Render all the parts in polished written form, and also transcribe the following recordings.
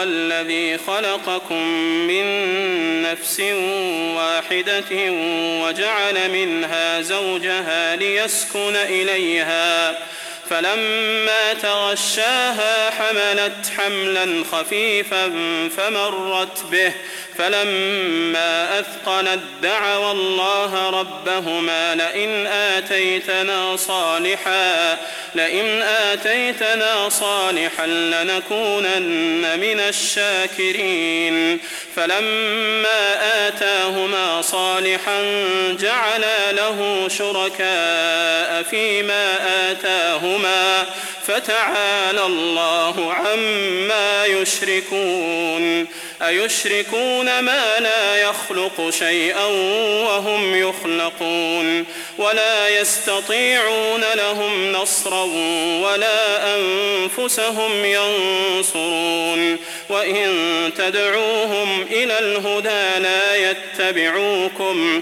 هو الذي خلقكم من نفس واحدة وجعل منها زوجها ليسكن إليها فلما تغشاها حملت حملا خفيفا فمرت به فلما أثقلت دعوا الله ربهما لئن آتيتنا صالحا لنكونن من الشاكرين فلما آتاهما صالحا جعلا له شركاء فيما آتاهما فتعالى الله عما يشركون أيشركون ما لا يخلق شيئا وهم يخلقون ولا يستطيعون لهم نصرا ولا أنفسهم ينصرون وإن تدعوهم إلى الهدى لا يتبعوكم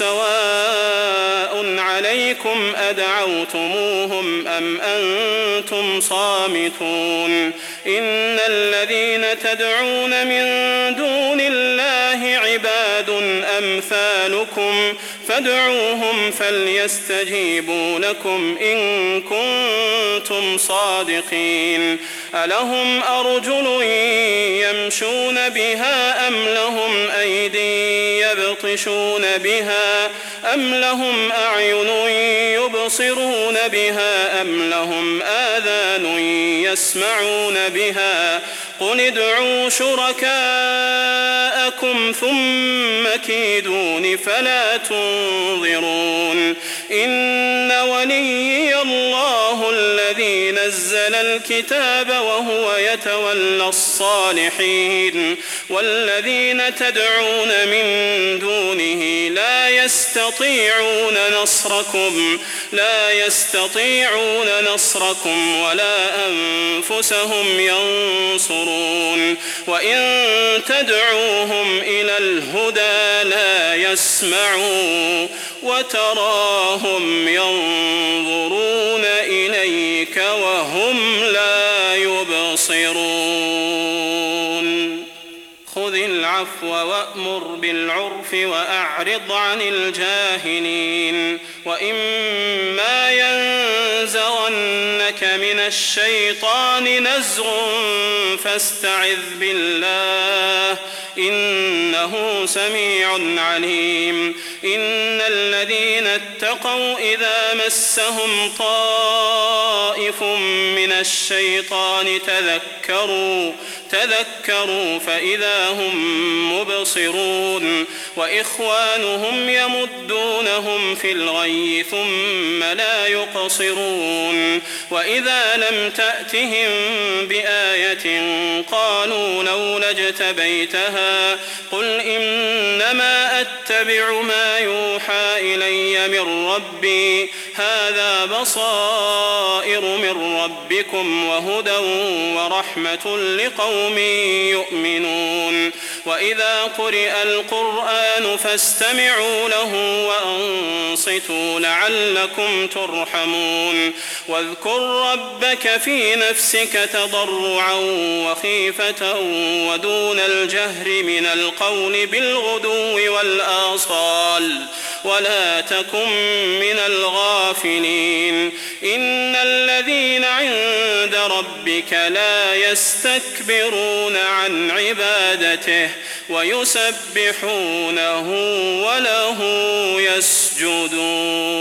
سواء عليكم أدعوتموهم أم أنتم صامتون إن الذين تدعون من دون الله عباد أمثالكم فادعوهم فليستجيبوا لكم إن كنتم صادقين ألهم أرجل يمشون بها أم لهم أيدي يبطشون بها أم لهم أعين يبصرون بها أم لهم آذان يسمعون بها قل ادعوا شركاءكم ثم كيدون فلا تنظرون إن وليي الله الذي نزل الكتاب وهو يتولى الصالحين والذين تدعون من دونه لا يستطيعون نصركم ولا أنفسهم ينصرون وإن تدعوهم إلى الهدى لا يسمعوا وتراهم ينظرون إليك وهم لا يبصرون خذ العفو وأمر بالعرف وأعرض عن الجاهلين وإما ينزغنك من الشيطان نزغ فاستعذ بالله إنه سميع عليم إن الذين اتقوا إذا مسهم طائف من الشيطان تذكروا فإذا هم مبصرون وإخوانهم يمدونهم في الغي ثم لا يقصرون وإذا لم تأتهم بآية قالوا لولا اجتبيتها قل إنما أتبع ما يوحى إلي من ربي هذا بصائر من ربكم وهدى ورحمة لقوم يؤمنون وإذا قرئ القرآن فاستمعوا له وأنصتوا لعلكم ترحمون واذكر ربك في نفسك تضرعا وخيفة ودون الجهر من القول بالغدو والآصال ولا تكن من الغافلين إن الذين عند ربك لا يستكبرون عن عبادته ويسبحونه وله يسجدون